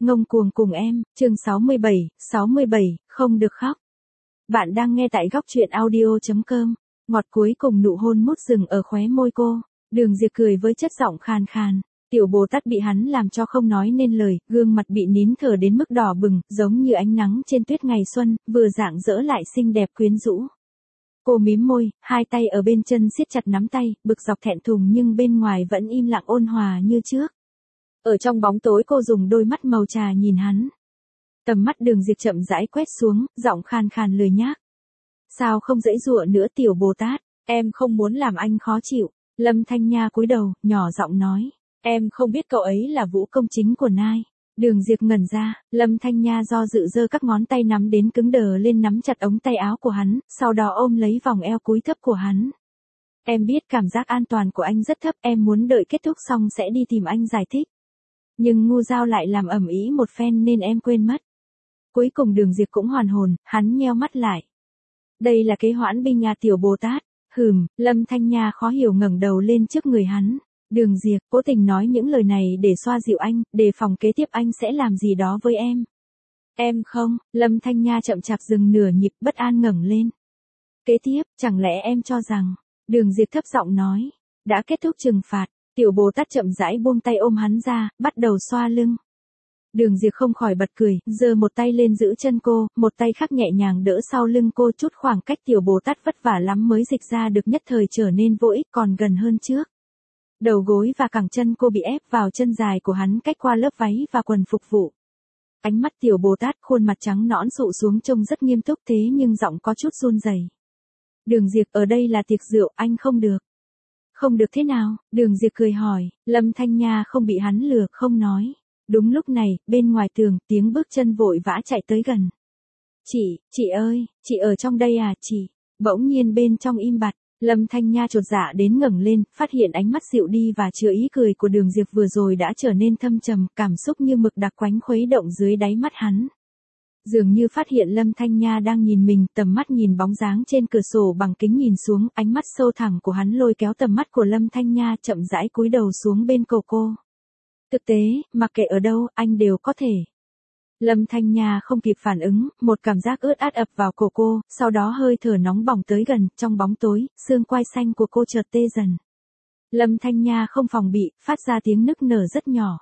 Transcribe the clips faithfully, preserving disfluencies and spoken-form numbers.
Ngông cuồng cùng em, chương sáu mươi bảy, sáu mươi bảy, không được khóc. Bạn đang nghe tại góc truyện audio.com, ngọt cuối cùng nụ hôn mút dừng ở khóe môi cô, Đường Diệp cười với chất giọng khàn khàn, tiểu Bồ Tát bị hắn làm cho không nói nên lời, gương mặt bị nín thở đến mức đỏ bừng, giống như ánh nắng trên tuyết ngày xuân, vừa rạng rỡ lại xinh đẹp quyến rũ. Cô mím môi, hai tay ở bên chân siết chặt nắm tay, bực dọc thẹn thùng nhưng bên ngoài vẫn im lặng ôn hòa như trước. Ở trong bóng tối cô dùng đôi mắt màu trà nhìn hắn. Tầm mắt Đường Diệp chậm rãi quét xuống, giọng khàn khàn lười nhác. Sao không giãy giụa nữa tiểu Bồ Tát, em không muốn làm anh khó chịu. Lâm Thanh Nha cúi đầu, nhỏ giọng nói. Em không biết cậu ấy là vũ công chính của Nai. Đường Diệp ngẩn ra, Lâm Thanh Nha do dự giơ các ngón tay nắm đến cứng đờ lên nắm chặt ống tay áo của hắn, sau đó ôm lấy vòng eo cúi thấp của hắn. Em biết cảm giác an toàn của anh rất thấp, em muốn đợi kết thúc xong sẽ đi tìm anh giải thích. Nhưng ngu dao lại làm ầm ĩ một phen nên em quên mất. Cuối cùng Đường Diệp cũng hoàn hồn, hắn nheo mắt lại. Đây là kế hoãn binh nhà tiểu Bồ Tát. Hừm, Lâm Thanh Nha khó hiểu ngẩng đầu lên trước người hắn. Đường Diệp cố tình nói những lời này để xoa dịu anh, đề phòng kế tiếp anh sẽ làm gì đó với em. Em không, Lâm Thanh Nha chậm chạp dừng nửa nhịp bất an ngẩng lên. Kế tiếp, chẳng lẽ em cho rằng, Đường Diệp thấp giọng nói, đã kết thúc trừng phạt, tiểu Bồ Tát chậm rãi buông tay ôm hắn ra, bắt đầu xoa lưng. Đường Diệp không khỏi bật cười, giơ một tay lên giữ chân cô, một tay khác nhẹ nhàng đỡ sau lưng cô chút khoảng cách tiểu Bồ Tát vất vả lắm mới dịch ra được nhất thời trở nên vô ích còn gần hơn trước. Đầu gối và cẳng chân cô bị ép vào chân dài của hắn cách qua lớp váy và quần phục vụ. Ánh mắt tiểu Bồ Tát khuôn mặt trắng nõn sụ xuống trông rất nghiêm túc thế nhưng giọng có chút run rẩy. Đường Diệp ở đây là tiệc rượu, anh không được. Không được thế nào? Đường Diệp cười hỏi, Lâm Thanh Nha không bị hắn lừa không nói. Đúng lúc này, bên ngoài tường, tiếng bước chân vội vã chạy tới gần. Chị, chị ơi, chị ở trong đây à chị? Bỗng nhiên bên trong im bặt, Lâm Thanh Nha chột dạ đến ngẩng lên, phát hiện ánh mắt dịu đi và chứa ý cười của Đường Diệp vừa rồi đã trở nên thâm trầm, cảm xúc như mực đặc quánh khuấy động dưới đáy mắt hắn. Dường như phát hiện Lâm Thanh Nha đang nhìn mình, tầm mắt nhìn bóng dáng trên cửa sổ bằng kính nhìn xuống, ánh mắt sâu thẳm của hắn lôi kéo tầm mắt của Lâm Thanh Nha chậm rãi cúi đầu xuống bên cổ cô. Thực tế, mặc kệ ở đâu, anh đều có thể. Lâm Thanh Nha không kịp phản ứng, một cảm giác ướt át ập vào cổ cô, sau đó hơi thở nóng bỏng tới gần, trong bóng tối, xương quai xanh của cô chợt tê dần. Lâm Thanh Nha không phòng bị, phát ra tiếng nức nở rất nhỏ.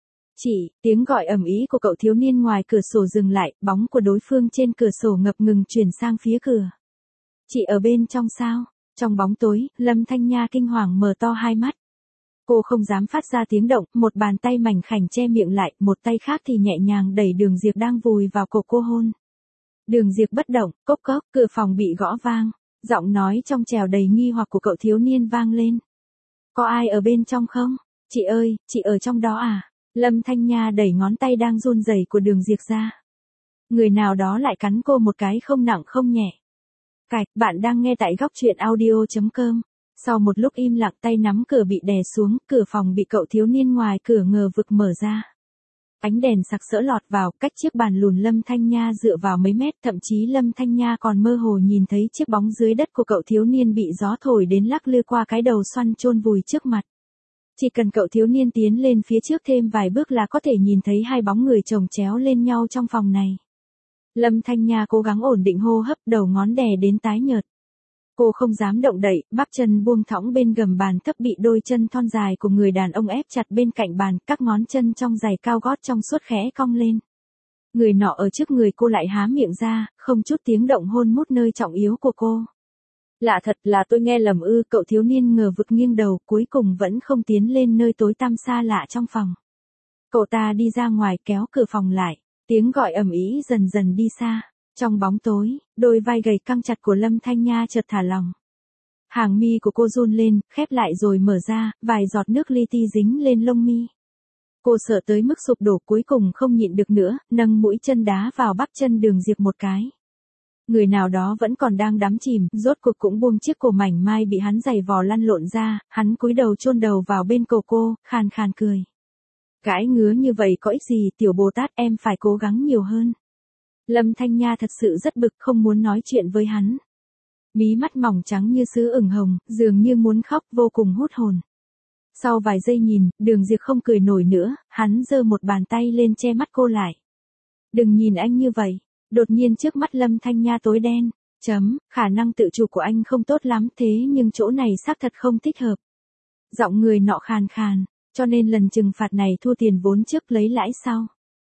Chị, tiếng gọi ầm ĩ của cậu thiếu niên ngoài cửa sổ dừng lại, bóng của đối phương trên cửa sổ ngập ngừng chuyển sang phía cửa. Chị ở bên trong sao? Trong bóng tối, Lâm Thanh Nha kinh hoàng mở to hai mắt. Cô không dám phát ra tiếng động, một bàn tay mảnh khảnh che miệng lại, một tay khác thì nhẹ nhàng đẩy Đường Diệp đang vùi vào cổ cô hôn. Đường Diệp bất động, cốc cốc, cửa phòng bị gõ vang, giọng nói trong trẻo đầy nghi hoặc của cậu thiếu niên vang lên. Có ai ở bên trong không? Chị ơi, chị ở trong đó à? Lâm Thanh Nha đẩy ngón tay đang run rẩy của Đường Diệp ra. Người nào đó lại cắn cô một cái không nặng không nhẹ. Cạch, bạn đang nghe tại góc truyện audio.com. Sau một lúc im lặng tay nắm cửa bị đè xuống, cửa phòng bị cậu thiếu niên ngoài cửa ngờ vực mở ra. Ánh đèn sặc sỡ lọt vào, cách chiếc bàn lùn Lâm Thanh Nha dựa vào mấy mét, thậm chí Lâm Thanh Nha còn mơ hồ nhìn thấy chiếc bóng dưới đất của cậu thiếu niên bị gió thổi đến lắc lư qua cái đầu xoăn chôn vùi trước mặt. Chỉ cần cậu thiếu niên tiến lên phía trước thêm vài bước là có thể nhìn thấy hai bóng người chồng chéo lên nhau trong phòng này. Lâm Thanh Nha cố gắng ổn định hô hấp, đầu ngón đè đến tái nhợt. Cô không dám động đậy, bắp chân buông thõng bên gầm bàn thấp bị đôi chân thon dài của người đàn ông ép chặt bên cạnh bàn, các ngón chân trong giày cao gót trong suốt khẽ cong lên. Người nọ ở trước người cô lại há miệng ra, không chút tiếng động hôn mút nơi trọng yếu của cô. Lạ thật là tôi nghe lầm ư, cậu thiếu niên ngờ vực nghiêng đầu, cuối cùng vẫn không tiến lên nơi tối tăm xa lạ trong phòng. Cậu ta đi ra ngoài kéo cửa phòng lại, tiếng gọi ầm ĩ dần dần đi xa. Trong bóng tối, đôi vai gầy căng chặt của Lâm Thanh Nha chợt thả lỏng. Hàng mi của cô run lên, khép lại rồi mở ra, vài giọt nước li ti dính lên lông mi. Cô sợ tới mức sụp đổ cuối cùng không nhịn được nữa, nâng mũi chân đá vào bắp chân Đường Diệp một cái. Người nào đó vẫn còn đang đắm chìm, rốt cuộc cũng buông chiếc cổ mảnh mai bị hắn giày vò lăn lộn ra, hắn cúi đầu chôn đầu vào bên cổ cô, khàn khàn cười. Gãi ngứa như vậy có ích gì, tiểu Bồ Tát, em phải cố gắng nhiều hơn. Lâm Thanh Nha thật sự rất bực, không muốn nói chuyện với hắn. Mí mắt mỏng trắng như sứ ửng hồng, dường như muốn khóc, vô cùng hút hồn. Sau vài giây nhìn, Đường Diệp không cười nổi nữa, hắn giơ một bàn tay lên che mắt cô lại. Đừng nhìn anh như vậy. Đột nhiên trước mắt Lâm Thanh Nha tối đen. Chấm, khả năng tự chủ của anh không tốt lắm thế nhưng chỗ này xác thật không thích hợp. Giọng người nọ khàn khàn, cho nên lần trừng phạt này thua tiền vốn trước lấy lãi sau.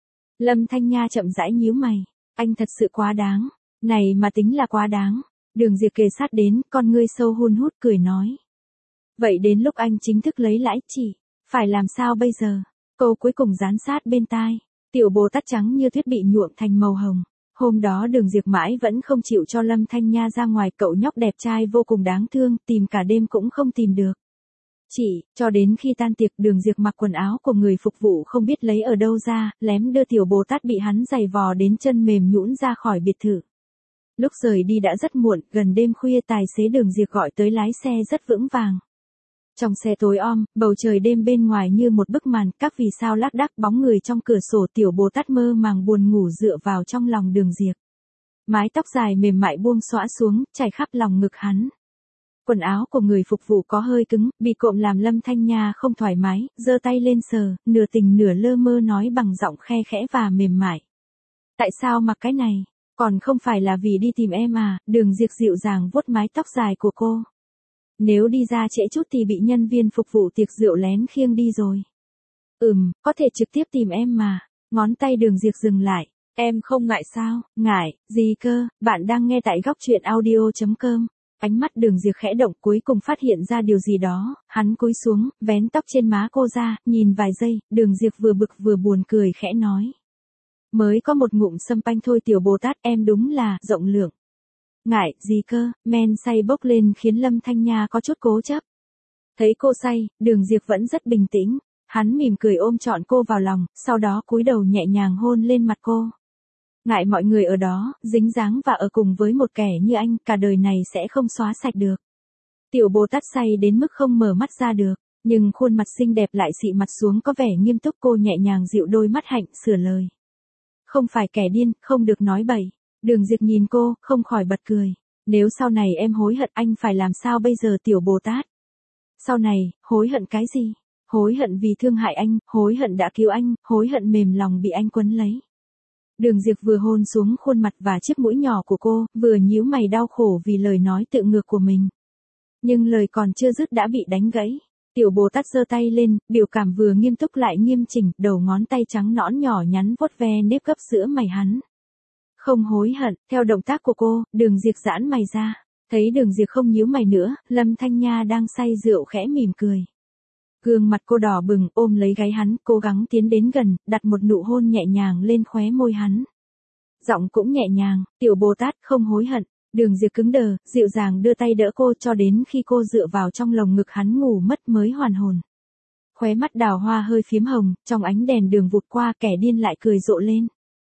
Lâm Thanh Nha chậm rãi nhíu mày. Anh thật sự quá đáng. Này mà tính là quá đáng. Đường Diệp kề sát đến, con ngươi sâu hun hút cười nói. Vậy đến lúc anh chính thức lấy lãi chỉ, phải làm sao bây giờ? Câu cuối cùng dán sát bên tai. Tiểu Bồ Tát trắng như tuyết bị nhuộm thành màu hồng. Hôm đó Đường Diệp mãi vẫn không chịu cho Lâm Thanh Nha ra ngoài, cậu nhóc đẹp trai vô cùng đáng thương, tìm cả đêm cũng không tìm được. Chỉ, cho đến khi tan tiệc Đường Diệp mặc quần áo của người phục vụ không biết lấy ở đâu ra, lém đưa Tiểu Bồ Tát bị hắn giày vò đến chân mềm nhũn ra khỏi biệt thự. Lúc rời đi đã rất muộn, gần đêm khuya tài xế Đường Diệp gọi tới lái xe rất vững vàng. Trong xe tối om, bầu trời đêm bên ngoài như một bức màn, các vì sao lác đác bóng người trong cửa sổ. Tiểu Bồ Tát mơ màng buồn ngủ dựa vào trong lòng Đường Diệp. Mái tóc dài mềm mại buông xõa xuống, chảy khắp lòng ngực hắn. Quần áo của người phục vụ có hơi cứng, bị cộm làm Lâm Thanh Nha không thoải mái, giơ tay lên sờ, nửa tình nửa lơ mơ nói bằng giọng khe khẽ và mềm mại. Tại sao mặc cái này? Còn không phải là vì đi tìm em à? Đường Diệp dịu dàng vuốt mái tóc dài của cô. Nếu đi ra trễ chút thì bị nhân viên phục vụ tiệc rượu lén khiêng đi rồi. Ừm, có thể trực tiếp tìm em mà. Ngón tay Đường Diệp dừng lại. Em không ngại sao? Ngại, gì cơ? Bạn đang nghe tại góc truyện audio chấm com. Ánh mắt Đường Diệp khẽ động, cuối cùng phát hiện ra điều gì đó, hắn cúi xuống, vén tóc trên má cô ra, nhìn vài giây, Đường Diệp vừa bực vừa buồn cười khẽ nói. Mới có một ngụm sâm panh thôi Tiểu Bồ Tát, em đúng là rộng lượng. Ngại, gì cơ? Men say bốc lên khiến Lâm Thanh Nha có chút cố chấp. Thấy cô say, Đường Diệp vẫn rất bình tĩnh, hắn mỉm cười ôm trọn cô vào lòng, sau đó cúi đầu nhẹ nhàng hôn lên mặt cô. Ngại mọi người ở đó, dính dáng và ở cùng với một kẻ như anh, cả đời này sẽ không xóa sạch được. Tiểu Bồ Tát say đến mức không mở mắt ra được, nhưng khuôn mặt xinh đẹp lại xị mặt xuống có vẻ nghiêm túc. Cô nhẹ nhàng dịu đôi mắt hạnh, sửa lời. Không phải kẻ điên, không được nói bậy. Đường Diệp nhìn cô, không khỏi bật cười. Nếu sau này em hối hận anh phải làm sao bây giờ Tiểu Bồ Tát? Sau này, hối hận cái gì? Hối hận vì thương hại anh, hối hận đã cứu anh, hối hận mềm lòng bị anh quấn lấy. Đường Diệp vừa hôn xuống khuôn mặt và chiếc mũi nhỏ của cô, vừa nhíu mày đau khổ vì lời nói tự ngược của mình. Nhưng lời còn chưa dứt đã bị đánh gãy. Tiểu Bồ Tát giơ tay lên, biểu cảm vừa nghiêm túc lại nghiêm chỉnh, đầu ngón tay trắng nõn nhỏ nhắn vuốt ve nếp gấp giữa mày hắn. Không hối hận, theo động tác của cô, Đường Diệp giãn mày ra. Thấy Đường Diệp không nhíu mày nữa, Lâm Thanh Nha đang say rượu khẽ mỉm cười. Gương mặt cô đỏ bừng, ôm lấy gáy hắn, cố gắng tiến đến gần, đặt một nụ hôn nhẹ nhàng lên khóe môi hắn. Giọng cũng nhẹ nhàng, Tiểu Bồ Tát không hối hận. Đường Diệp cứng đờ, dịu dàng đưa tay đỡ cô cho đến khi cô dựa vào trong lồng ngực hắn ngủ mất mới hoàn hồn. Khóe mắt đào hoa hơi phím hồng, trong ánh đèn đường vụt qua, kẻ điên lại cười rộ lên.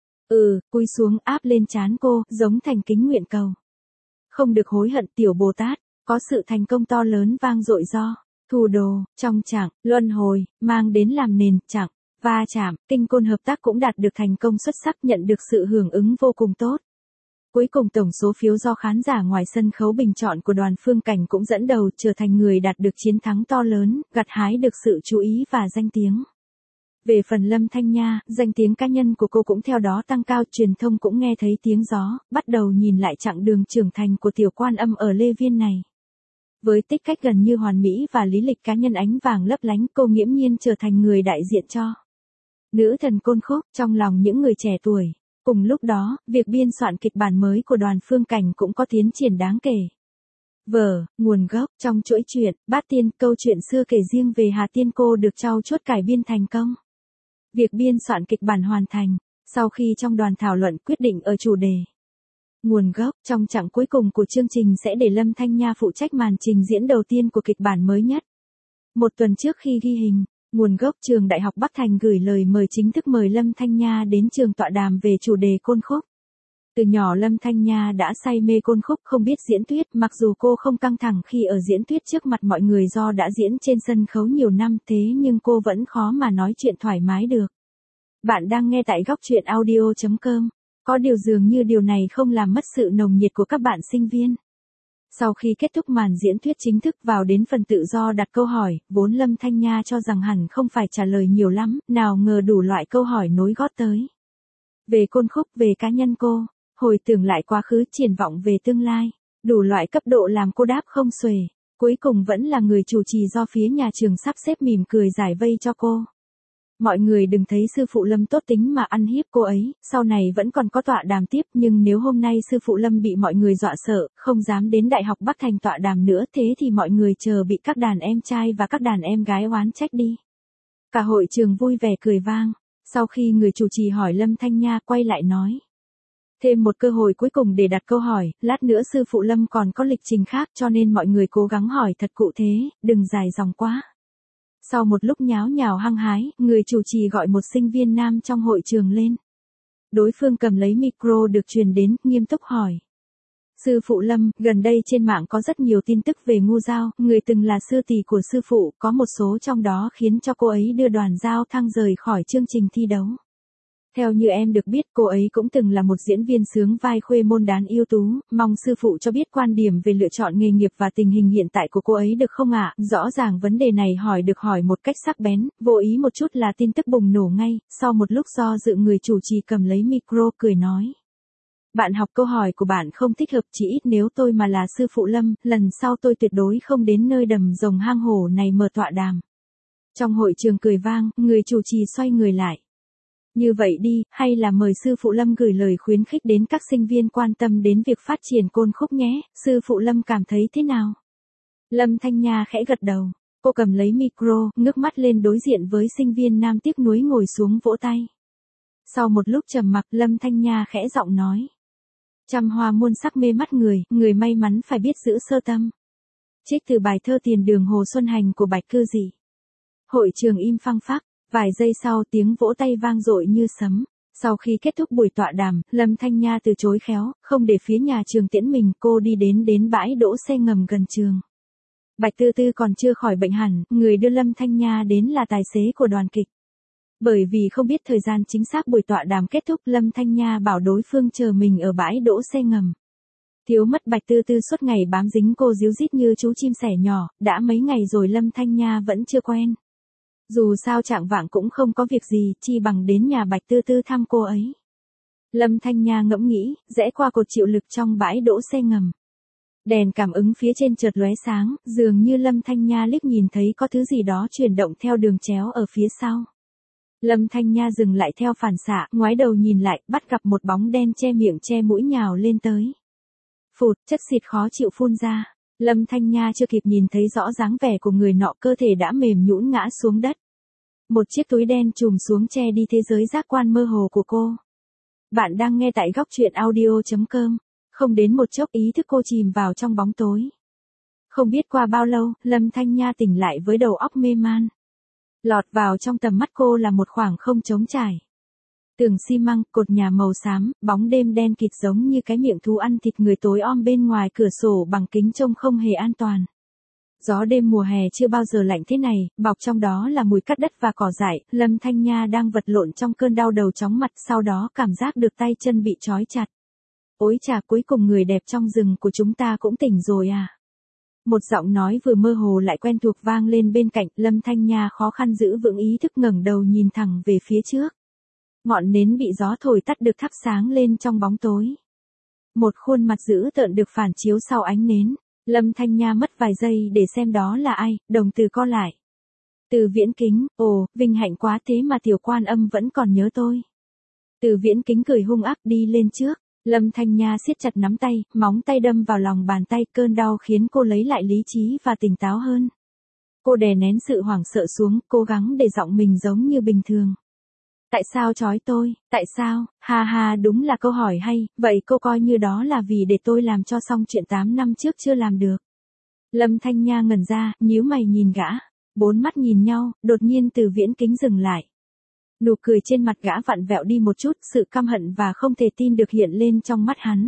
Ừ, cúi xuống áp lên trán cô, giống thành kính nguyện cầu. Không được hối hận Tiểu Bồ Tát, có sự thành công to lớn vang dội do thủ đồ, trong trạng, luân hồi, mang đến làm nền, trạng, va chạm, tinh côn hợp tác cũng đạt được thành công xuất sắc, nhận được sự hưởng ứng vô cùng tốt. Cuối cùng tổng số phiếu do khán giả ngoài sân khấu bình chọn của Đoàn Phương Cảnh cũng dẫn đầu, trở thành người đạt được chiến thắng to lớn, gặt hái được sự chú ý và danh tiếng. Về phần Lâm Thanh Nha, danh tiếng cá nhân của cô cũng theo đó tăng cao, truyền thông cũng nghe thấy tiếng gió, bắt đầu nhìn lại chặng đường trưởng thành của tiểu quan âm ở Lê Viên này. Với tích cách gần như hoàn mỹ và lý lịch cá nhân ánh vàng lấp lánh, cô nghiễm nhiên trở thành người đại diện cho nữ thần côn khúc trong lòng những người trẻ tuổi. Cùng lúc đó, việc biên soạn kịch bản mới của Đoàn Phương Cảnh cũng có tiến triển đáng kể. Vở, nguồn gốc, trong chuỗi truyện, Bát Tiên, câu chuyện xưa kể riêng về Hà Tiên Cô được trau chuốt cải biên thành công. Việc biên soạn kịch bản hoàn thành, sau khi trong đoàn thảo luận quyết định ở chủ đề nguồn gốc, trong chặng cuối cùng của chương trình sẽ để Lâm Thanh Nha phụ trách màn trình diễn đầu tiên của kịch bản mới nhất. Một tuần trước khi ghi hình, nguồn gốc trường Đại học Bắc Thành gửi lời mời chính thức mời Lâm Thanh Nha đến trường tọa đàm về chủ đề côn khúc. Từ nhỏ Lâm Thanh Nha đã say mê côn khúc, không biết diễn thuyết, mặc dù cô không căng thẳng khi ở diễn thuyết trước mặt mọi người do đã diễn trên sân khấu nhiều năm, thế nhưng cô vẫn khó mà nói chuyện thoải mái được. Bạn đang nghe tại góc truyện audio chấm com. Có điều dường như điều này không làm mất sự nồng nhiệt của các bạn sinh viên. Sau khi kết thúc màn diễn thuyết chính thức vào đến phần tự do đặt câu hỏi, vốn Lâm Thanh Nha cho rằng hẳn không phải trả lời nhiều lắm, nào ngờ đủ loại câu hỏi nối gót tới. Về côn khúc, về cá nhân cô, hồi tưởng lại quá khứ, triển vọng về tương lai, đủ loại cấp độ làm cô đáp không xuể. Cuối cùng vẫn là người chủ trì do phía nhà trường sắp xếp mỉm cười giải vây cho cô. Mọi người đừng thấy sư phụ Lâm tốt tính mà ăn hiếp cô ấy, sau này vẫn còn có tọa đàm tiếp, nhưng nếu hôm nay sư phụ Lâm bị mọi người dọa sợ, không dám đến Đại học Bắc Thành tọa đàm nữa, thế thì mọi người chờ bị các đàn em trai và các đàn em gái oán trách đi. Cả hội trường vui vẻ cười vang. Sau khi người chủ trì hỏi Lâm Thanh Nha, quay lại nói. Thêm một cơ hội cuối cùng để đặt câu hỏi, lát nữa sư phụ Lâm còn có lịch trình khác, cho nên mọi người cố gắng hỏi thật cụ thể, đừng dài dòng quá. Sau một lúc nháo nhào hăng hái, người chủ trì gọi một sinh viên nam trong hội trường lên. Đối phương cầm lấy micro được truyền đến, nghiêm túc hỏi. Sư phụ Lâm, gần đây trên mạng có rất nhiều tin tức về Ngu Giao, người từng là sư tỷ của sư phụ, có một số trong đó khiến cho cô ấy đưa đoàn Giao Thăng rời khỏi chương trình thi đấu. Theo như em được biết, cô ấy cũng từng là một diễn viên sướng vai khuê môn đán ưu tú, mong sư phụ cho biết quan điểm về lựa chọn nghề nghiệp và tình hình hiện tại của cô ấy được không ạ? Rõ ràng vấn đề này hỏi được hỏi một cách sắc bén, vô ý một chút là tin tức bùng nổ ngay, sau một lúc do dự người chủ trì cầm lấy micro cười nói. Bạn học, câu hỏi của bạn không thích hợp, chỉ ít nếu tôi mà là sư phụ Lâm, lần sau tôi tuyệt đối không đến nơi đầm rồng hang hổ này mở tọa đàm. Trong hội trường cười vang, người chủ trì xoay người lại. Như vậy đi, hay là mời sư phụ Lâm gửi lời khuyến khích đến các sinh viên quan tâm đến việc phát triển côn khúc nhé, sư phụ Lâm cảm thấy thế nào? Lâm Thanh Nha khẽ gật đầu, cô cầm lấy micro, ngước mắt lên đối diện với sinh viên nam tiếc nuối ngồi xuống vỗ tay. Sau một lúc trầm mặc, Lâm Thanh Nha khẽ giọng nói. Trăm hoa muôn sắc mê mắt người, người may mắn phải biết giữ sơ tâm. Trích từ bài thơ Tiền Đường Hồ Xuân Hành của Bạch Cư Dị. Hội trường im phăng phắc. Vài giây sau tiếng vỗ tay vang dội như sấm. Sau khi kết thúc buổi tọa đàm, Lâm Thanh Nha từ chối khéo, không để phía nhà trường tiễn mình, cô đi đến đến bãi đỗ xe ngầm gần trường. Bạch Tư Tư còn chưa khỏi bệnh hẳn, người đưa Lâm Thanh Nha đến là tài xế của đoàn kịch. Bởi vì không biết thời gian chính xác buổi tọa đàm kết thúc, Lâm Thanh Nha bảo đối phương chờ mình ở bãi đỗ xe ngầm. Thiếu mất Bạch Tư Tư suốt ngày bám dính cô díu dít như chú chim sẻ nhỏ, đã mấy ngày rồi Lâm Thanh Nha vẫn chưa quen. Dù sao trạng vạng cũng không có việc gì, chi bằng đến nhà Bạch Tư Tư thăm cô ấy. Lâm Thanh Nha ngẫm nghĩ, rẽ qua cột chịu lực trong bãi đỗ xe ngầm. Đèn cảm ứng phía trên chợt lóe sáng, dường như Lâm Thanh Nha liếc nhìn thấy có thứ gì đó chuyển động theo đường chéo ở phía sau. Lâm Thanh Nha dừng lại theo phản xạ, ngoái đầu nhìn lại, bắt gặp một bóng đen che miệng che mũi nhào lên tới. Phụt, chất xịt khó chịu phun ra. Lâm Thanh Nha chưa kịp nhìn thấy rõ dáng vẻ của người nọ, cơ thể đã mềm nhũn ngã xuống đất. Một chiếc túi đen trùm xuống che đi thế giới giác quan mơ hồ của cô. Bạn đang nghe tại góc truyện audio chấm com. Không đến một chốc ý thức cô chìm vào trong bóng tối. Không biết qua bao lâu, Lâm Thanh Nha tỉnh lại với đầu óc mê man. Lọt vào trong tầm mắt cô là một khoảng không trống trải. Tường xi măng, cột nhà màu xám, bóng đêm đen kịt giống như cái miệng thú ăn thịt người tối om bên ngoài cửa sổ bằng kính trông không hề an toàn. Gió đêm mùa hè chưa bao giờ lạnh thế này, bọc trong đó là mùi cắt đất và cỏ dại, Lâm Thanh Nha đang vật lộn trong cơn đau đầu chóng mặt, sau đó cảm giác được tay chân bị trói chặt. Ôi chà, cuối cùng người đẹp trong rừng của chúng ta cũng tỉnh rồi à. Một giọng nói vừa mơ hồ lại quen thuộc vang lên bên cạnh, Lâm Thanh Nha khó khăn giữ vững ý thức, ngẩng đầu nhìn thẳng về phía trước. Ngọn nến bị gió thổi tắt được thắp sáng lên trong bóng tối. Một khuôn mặt dữ tợn được phản chiếu sau ánh nến. Lâm Thanh Nha mất vài giây để xem đó là ai, đồng tử co lại. Từ Viễn Kính, ồ, vinh hạnh quá, thế mà tiểu quan âm vẫn còn nhớ tôi. Từ Viễn Kính cười hung ác đi lên trước. Lâm Thanh Nha siết chặt nắm tay, móng tay đâm vào lòng bàn tay, cơn đau khiến cô lấy lại lý trí và tỉnh táo hơn. Cô đè nén sự hoảng sợ xuống, cố gắng để giọng mình giống như bình thường. Tại sao trói tôi, tại sao, ha ha, đúng là câu hỏi hay, vậy cô coi như đó là vì để tôi làm cho xong chuyện tám năm trước chưa làm được. Lâm Thanh Nha ngẩn ra, nhíu mày nhìn gã, bốn mắt nhìn nhau, đột nhiên Từ Viễn Kính dừng lại. Nụ cười trên mặt gã vặn vẹo đi một chút, sự căm hận và không thể tin được hiện lên trong mắt hắn.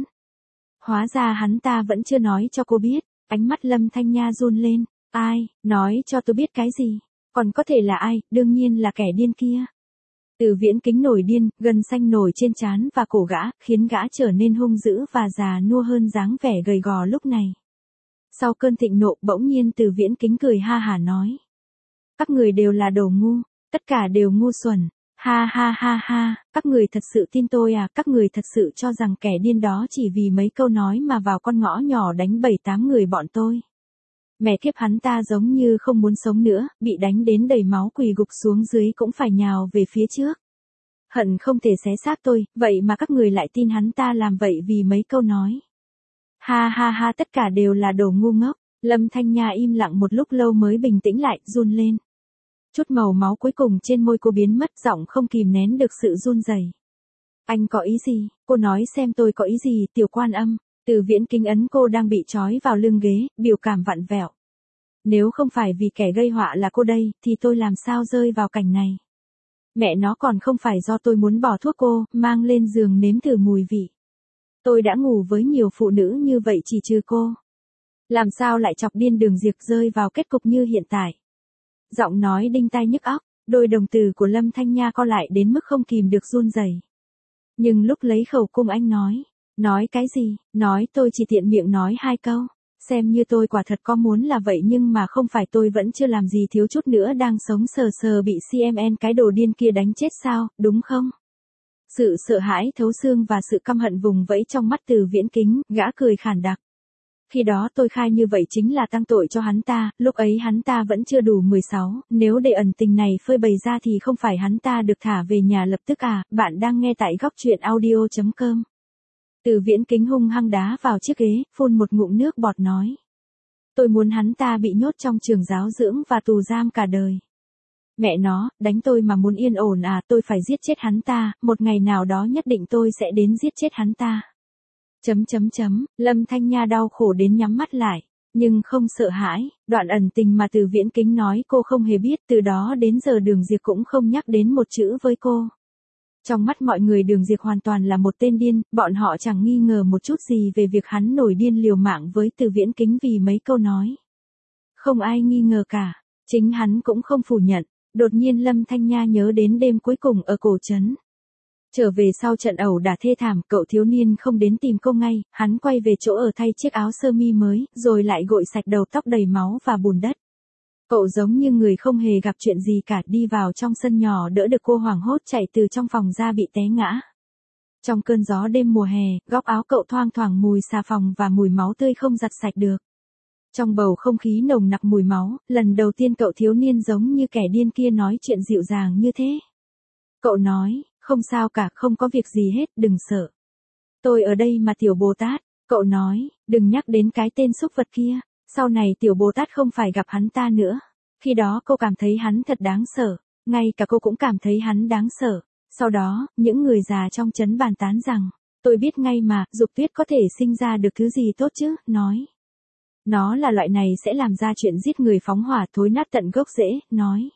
Hóa ra hắn ta vẫn chưa nói cho cô biết, ánh mắt Lâm Thanh Nha run lên, ai, nói cho tôi biết cái gì, còn có thể là ai, đương nhiên là kẻ điên kia. Từ Viễn Kính nổi điên, gân xanh nổi trên trán và cổ gã, khiến gã trở nên hung dữ và già nua hơn dáng vẻ gầy gò lúc này. Sau cơn thịnh nộ bỗng nhiên Từ Viễn Kính cười ha hả nói. Các người đều là đồ ngu, tất cả đều ngu xuẩn. Ha ha ha ha, các người thật sự tin tôi à, các người thật sự cho rằng kẻ điên đó chỉ vì mấy câu nói mà vào con ngõ nhỏ đánh bảy tám người bọn tôi. Mẹ kiếp, hắn ta giống như không muốn sống nữa, bị đánh đến đầy máu quỳ gục xuống dưới cũng phải nhào về phía trước. Hận không thể xé xác tôi, vậy mà các người lại tin hắn ta làm vậy vì mấy câu nói. Ha ha ha, tất cả đều là đồ ngu ngốc. Lâm Thanh Nha im lặng một lúc lâu mới bình tĩnh lại, run lên. Chút màu máu cuối cùng trên môi cô biến mất, giọng không kìm nén được sự run rẩy. Anh có ý gì? Cô nói xem tôi có ý gì, Tiểu Quan Âm. Từ Viễn Kính ấn cô đang bị trói vào lưng ghế, biểu cảm vặn vẹo. Nếu không phải vì kẻ gây họa là cô đây, thì tôi làm sao rơi vào cảnh này? Mẹ nó, còn không phải do tôi muốn bỏ thuốc cô, mang lên giường nếm thử mùi vị. Tôi đã ngủ với nhiều phụ nữ như vậy chỉ trừ cô. Làm sao lại chọc điên Đường Diệp rơi vào kết cục như hiện tại? Giọng nói đinh tai nhức óc, đôi đồng tử của Lâm Thanh Nha co lại đến mức không kìm được run rẩy. Nhưng lúc lấy khẩu cung anh nói, nói cái gì? Nói tôi chỉ tiện miệng nói hai câu, xem như tôi quả thật có muốn là vậy, nhưng mà không phải tôi vẫn chưa làm gì, thiếu chút nữa đang sống sờ sờ bị xê em en cái đồ điên kia đánh chết sao, đúng không? Sự sợ hãi thấu xương và sự căm hận vùng vẫy trong mắt Từ Viễn Kính, gã cười khàn đặc. Khi đó tôi khai như vậy chính là tăng tội cho hắn ta, lúc ấy hắn ta vẫn chưa đủ mười sáu, nếu để ẩn tình này phơi bày ra thì không phải hắn ta được thả về nhà lập tức à? Bạn đang nghe tại góc truyện audio chấm com. Từ Viễn Kính hung hăng đá vào chiếc ghế, phun một ngụm nước bọt nói. Tôi muốn hắn ta bị nhốt trong trường giáo dưỡng và tù giam cả đời. Mẹ nó, đánh tôi mà muốn yên ổn à? Tôi phải giết chết hắn ta, một ngày nào đó nhất định tôi sẽ đến giết chết hắn ta. Chấm chấm chấm, Lâm Thanh Nha đau khổ đến nhắm mắt lại, nhưng không sợ hãi. Đoạn ẩn tình mà Từ Viễn Kính nói cô không hề biết, từ đó đến giờ Đường Diệp cũng không nhắc đến một chữ với cô. Trong mắt mọi người Đường Diệp hoàn toàn là một tên điên, bọn họ chẳng nghi ngờ một chút gì về việc hắn nổi điên liều mạng với Từ Viễn Kính vì mấy câu nói. Không ai nghi ngờ cả, chính hắn cũng không phủ nhận. Đột nhiên Lâm Thanh Nha nhớ đến đêm cuối cùng ở cổ trấn. Trở về sau trận ẩu đả thê thảm, cậu thiếu niên không đến tìm cô ngay, hắn quay về chỗ ở thay chiếc áo sơ mi mới, rồi lại gội sạch đầu tóc đầy máu và bùn đất. Cậu giống như người không hề gặp chuyện gì cả, đi vào trong sân nhỏ đỡ được cô hoảng hốt chạy từ trong phòng ra bị té ngã. Trong cơn gió đêm mùa hè, góc áo cậu thoang thoảng mùi xà phòng và mùi máu tươi không giặt sạch được. Trong bầu không khí nồng nặc mùi máu, lần đầu tiên cậu thiếu niên giống như kẻ điên kia nói chuyện dịu dàng như thế. Cậu nói, không sao cả, không có việc gì hết, đừng sợ. Tôi ở đây mà Tiểu Bồ Tát. Cậu nói, đừng nhắc đến cái tên xúc vật kia, sau này Tiểu Bồ Tát không phải gặp hắn ta nữa. Khi đó cô cảm thấy hắn thật đáng sợ, ngay cả cô cũng cảm thấy hắn đáng sợ. Sau đó, những người già trong trấn bàn tán rằng, tôi biết ngay mà, Dục Tuyết có thể sinh ra được thứ gì tốt chứ, nói. Nó là loại này sẽ làm ra chuyện giết người phóng hỏa thối nát tận gốc rễ, nói.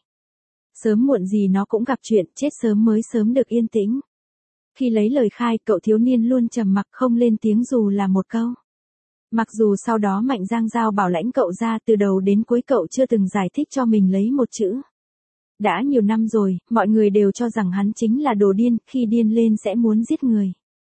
Sớm muộn gì nó cũng gặp chuyện, chết sớm mới sớm được yên tĩnh. Khi lấy lời khai, cậu thiếu niên luôn trầm mặc không lên tiếng dù là một câu. Mặc dù sau đó Mạnh Giang Giao bảo lãnh cậu ra, từ đầu đến cuối cậu chưa từng giải thích cho mình lấy một chữ. Đã nhiều năm rồi, mọi người đều cho rằng hắn chính là đồ điên, khi điên lên sẽ muốn giết người.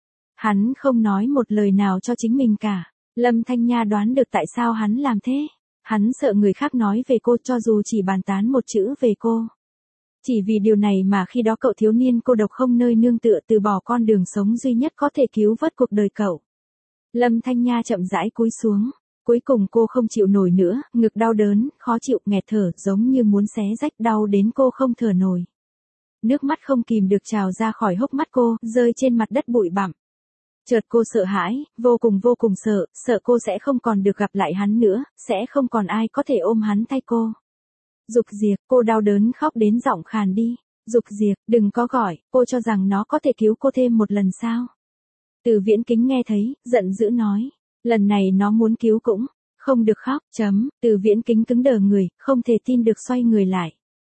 Hắn không nói một lời nào cho chính mình cả. Lâm Thanh Nha đoán được tại sao hắn làm thế. Hắn sợ người khác nói về cô, cho dù chỉ bàn tán một chữ về cô. Chỉ vì điều này mà khi đó cậu thiếu niên cô độc không nơi nương tựa, từ bỏ con đường sống duy nhất có thể cứu vớt cuộc đời cậu. Lâm Thanh Nha chậm rãi cúi xuống. Cuối cùng cô không chịu nổi nữa, ngực đau đớn, khó chịu, nghẹt thở, giống như muốn xé rách, đau đến cô không thở nổi. Nước mắt không kìm được trào ra khỏi hốc mắt cô, rơi trên mặt đất bụi bặm. Chợt cô sợ hãi, vô cùng vô cùng sợ, sợ cô sẽ không còn được gặp lại hắn nữa, sẽ không còn ai có thể ôm hắn thay cô. Dục Diệp, cô đau đớn khóc đến giọng khàn đi. Dục Diệp, đừng có gọi, cô cho rằng nó có thể cứu cô thêm một lần sao? Từ Viễn Kính nghe thấy, giận dữ nói, lần này nó muốn cứu cũng không được khóc, chấm. Từ Viễn Kính cứng đờ người, không thể tin được xoay người lại.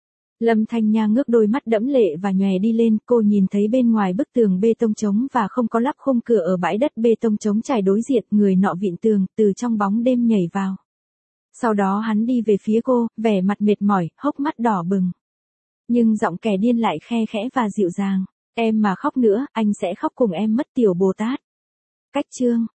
Lâm Thanh Nha ngước đôi mắt đẫm lệ và nhòe đi lên, cô nhìn thấy bên ngoài bức tường bê tông trống và không có lắp khung cửa ở bãi đất bê tông trống trải đối diện, người nọ vịn tường, từ trong bóng đêm nhảy vào. Sau đó hắn đi về phía cô, vẻ mặt mệt mỏi, hốc mắt đỏ bừng. Nhưng giọng kẻ điên lại khe khẽ và dịu dàng, em mà khóc nữa, anh sẽ khóc cùng em mất Tiểu Bồ Tát. Cách chương